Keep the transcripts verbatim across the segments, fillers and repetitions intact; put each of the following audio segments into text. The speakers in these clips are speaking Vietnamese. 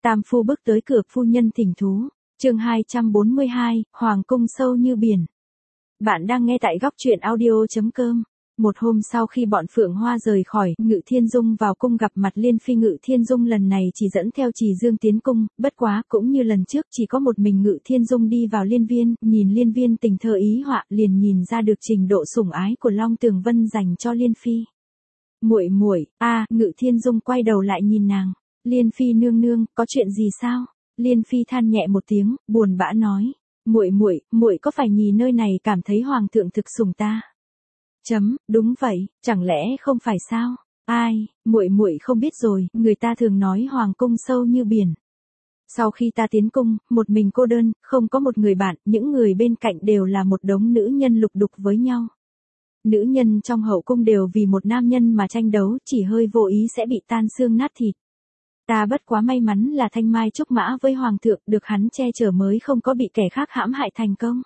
Tam phu bước tới cửa, phu nhân thỉnh thú. Chương hai trăm bốn mươi hai, Hoàng cung sâu như biển. Bạn đang nghe tại góc truyện audio chấm com. Một hôm sau khi bọn Phượng Hoa rời khỏi, Ngự Thiên Dung vào cung gặp mặt Liên Phi. Ngự Thiên Dung lần này chỉ dẫn theo Trì Dương tiến cung, bất quá cũng như lần trước chỉ có một mình Ngự Thiên Dung đi vào Liên Viên, nhìn Liên Viên tình thơ ý họa, liền nhìn ra được trình độ sủng ái của Long Tường Vân dành cho Liên Phi. Muội muội, a, Ngự Thiên Dung quay đầu lại nhìn nàng. Liên Phi nương nương, có chuyện gì sao? Liên Phi than nhẹ một tiếng, buồn bã nói, muội muội, muội có phải nhì nơi này cảm thấy hoàng thượng thực sủng ta? Chấm, đúng vậy, chẳng lẽ không phải sao? Ai, muội muội không biết rồi, người ta thường nói hoàng cung sâu như biển. Sau khi ta tiến cung, một mình cô đơn, không có một người bạn, những người bên cạnh đều là một đống nữ nhân lục đục với nhau. Nữ nhân trong hậu cung đều vì một nam nhân mà tranh đấu, chỉ hơi vô ý sẽ bị tan xương nát thịt. Ta bất quá may mắn là thanh mai trúc mã với hoàng thượng, được hắn che chở mới không có bị kẻ khác hãm hại thành công.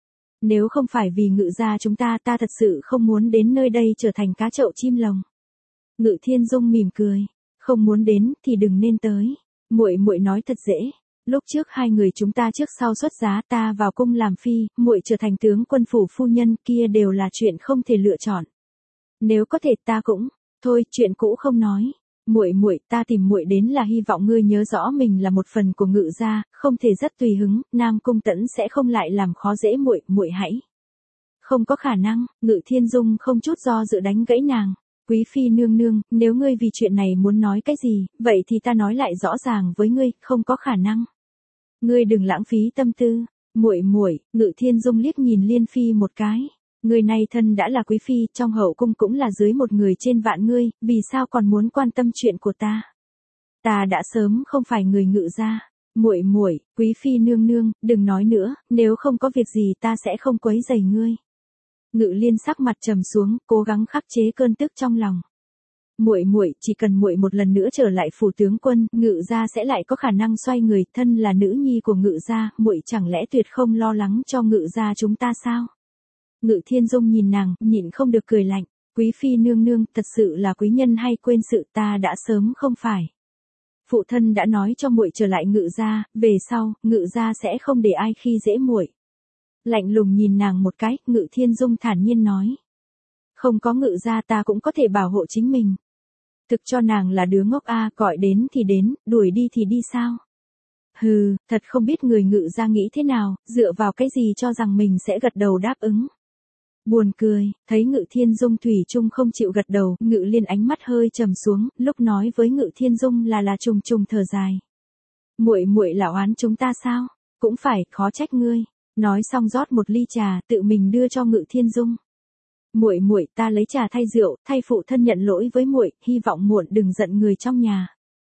Nếu không phải vì Ngự gia chúng ta, ta thật sự không muốn đến nơi đây trở thành cá chậu chim lồng. Ngự Thiên Dung mỉm cười, không muốn đến thì đừng nên tới. Muội muội nói thật dễ. Lúc trước hai người chúng ta trước sau xuất giá, ta vào cung làm phi, muội trở thành tướng quân phủ phu nhân, kia đều là chuyện không thể lựa chọn. Nếu có thể ta cũng, thôi, chuyện cũ không nói. Muội muội, ta tìm muội đến là hy vọng ngươi nhớ rõ mình là một phần của Ngự gia, không thể rất tùy hứng, Nam Cung Tẫn sẽ không lại làm khó dễ muội, muội hãy. Không có khả năng, Ngự Thiên Dung không chút do dự đánh gãy nàng. Quý phi nương nương, nếu ngươi vì chuyện này muốn nói cái gì, vậy thì ta nói lại rõ ràng với ngươi, không có khả năng. Ngươi đừng lãng phí tâm tư. Muội muội, Ngự Thiên Dung liếc nhìn Liên Phi một cái. Người này thân đã là quý phi, trong hậu cung cũng là dưới một người trên vạn ngươi, vì sao còn muốn quan tâm chuyện của ta? Ta đã sớm không phải người Ngự gia. Muội muội, quý phi nương nương, đừng nói nữa, nếu không có việc gì ta sẽ không quấy rầy ngươi. Ngự Liên sắc mặt trầm xuống, cố gắng khắc chế cơn tức trong lòng. Muội muội, chỉ cần muội một lần nữa trở lại phủ tướng quân, Ngự gia sẽ lại có khả năng xoay người, thân là nữ nhi của Ngự gia, muội chẳng lẽ tuyệt không lo lắng cho Ngự gia chúng ta sao? Ngự Thiên Dung nhìn nàng, nhịn không được cười lạnh. Quý phi nương nương, thật sự là quý nhân hay quên sự, ta đã sớm không phải. Phụ thân đã nói cho muội trở lại Ngự gia, về sau, Ngự gia sẽ không để ai khi dễ muội. Lạnh lùng nhìn nàng một cái, Ngự Thiên Dung thản nhiên nói. Không có Ngự gia ta cũng có thể bảo hộ chính mình. Thực cho nàng là đứa ngốc a, gọi đến thì đến, đuổi đi thì đi sao? Hừ, thật không biết người Ngự gia nghĩ thế nào, dựa vào cái gì cho rằng mình sẽ gật đầu đáp ứng. Buồn cười, thấy Ngự Thiên Dung thủy chung không chịu gật đầu, Ngự Liên ánh mắt hơi trầm xuống, lúc nói với Ngự Thiên Dung là là trùng trùng thở dài. Muội muội là oán chúng ta sao? Cũng phải, khó trách ngươi. Nói xong rót một ly trà, tự mình đưa cho Ngự Thiên Dung. Muội muội, ta lấy trà thay rượu, thay phụ thân nhận lỗi với muội, hy vọng muội đừng giận người trong nhà.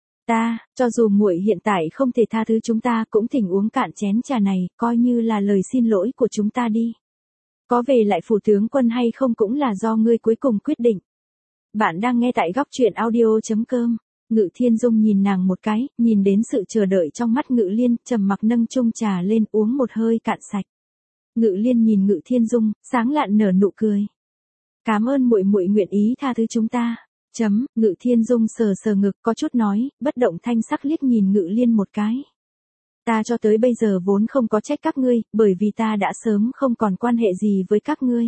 Ta, cho dù muội hiện tại không thể tha thứ chúng ta, cũng thỉnh uống cạn chén trà này, coi như là lời xin lỗi của chúng ta đi. Có về lại phủ tướng quân hay không cũng là do ngươi cuối cùng quyết định. Bạn đang nghe tại góc truyện audio chấm com. Ngự Thiên Dung nhìn nàng một cái, nhìn đến sự chờ đợi trong mắt Ngự Liên, trầm mặc nâng chung trà lên uống một hơi cạn sạch. Ngự Liên nhìn Ngự Thiên Dung, sáng lạn nở nụ cười. Cảm ơn muội muội nguyện ý tha thứ chúng ta. Chấm, Ngự Thiên Dung sờ sờ ngực, có chút nói, bất động thanh sắc liếc nhìn Ngự Liên một cái. Ta cho tới bây giờ vốn không có trách các ngươi, bởi vì ta đã sớm không còn quan hệ gì với các ngươi.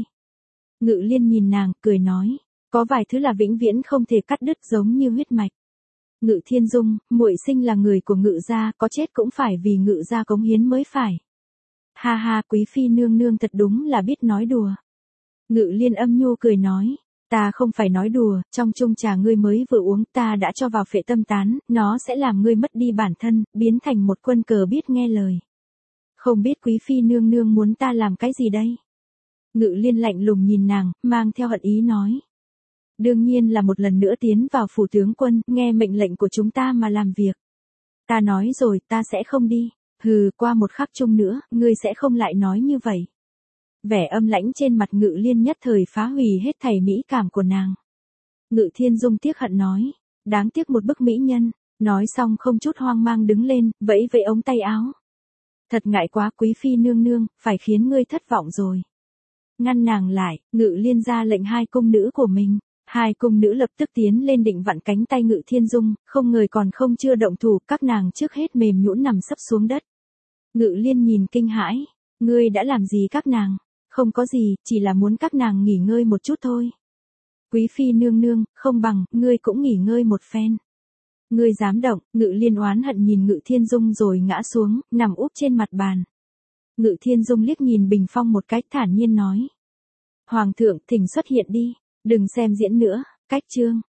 Ngự Liên nhìn nàng, cười nói, có vài thứ là vĩnh viễn không thể cắt đứt giống như huyết mạch. Ngự Thiên Dung, muội sinh là người của Ngự gia, có chết cũng phải vì Ngự gia cống hiến mới phải. Ha ha, quý phi nương nương thật đúng là biết nói đùa. Ngự Liên âm nhu cười nói, ta không phải nói đùa, trong chung trà ngươi mới vừa uống, ta đã cho vào phệ tâm tán, nó sẽ làm ngươi mất đi bản thân, biến thành một quân cờ biết nghe lời. Không biết quý phi nương nương muốn ta làm cái gì đây? Ngự Liên lạnh lùng nhìn nàng, mang theo hận ý nói. Đương nhiên là một lần nữa tiến vào phủ tướng quân, nghe mệnh lệnh của chúng ta mà làm việc. Ta nói rồi, ta sẽ không đi. Hừ, qua một khắc chung nữa, ngươi sẽ không lại nói như vậy. Vẻ âm lãnh trên mặt Ngự Liên nhất thời phá hủy hết thảy mỹ cảm của nàng. Ngự Thiên Dung tiếc hận nói, đáng tiếc một bức mỹ nhân. Nói xong không chút hoang mang đứng lên, vẫy vẫy ống tay áo. Thật ngại quá, quý phi nương nương, phải khiến ngươi thất vọng rồi. Ngăn nàng lại, Ngự Liên ra lệnh hai cung nữ của mình. Hai cung nữ lập tức tiến lên định vặn cánh tay Ngự Thiên Dung, không ngờ còn không chưa động thủ, các nàng trước hết mềm nhũn nằm sấp xuống đất. Ngự Liên nhìn kinh hãi, ngươi đã làm gì các nàng? Không có gì, chỉ là muốn các nàng nghỉ ngơi một chút thôi. Quý phi nương nương, không bằng, ngươi cũng nghỉ ngơi một phen. Ngươi dám động, Ngự Liên oán hận nhìn Ngự Thiên Dung rồi ngã xuống, nằm úp trên mặt bàn. Ngự Thiên Dung liếc nhìn Bình Phong một cái, thản nhiên nói. Hoàng thượng, thỉnh xuất hiện đi, đừng xem diễn nữa, cách chương.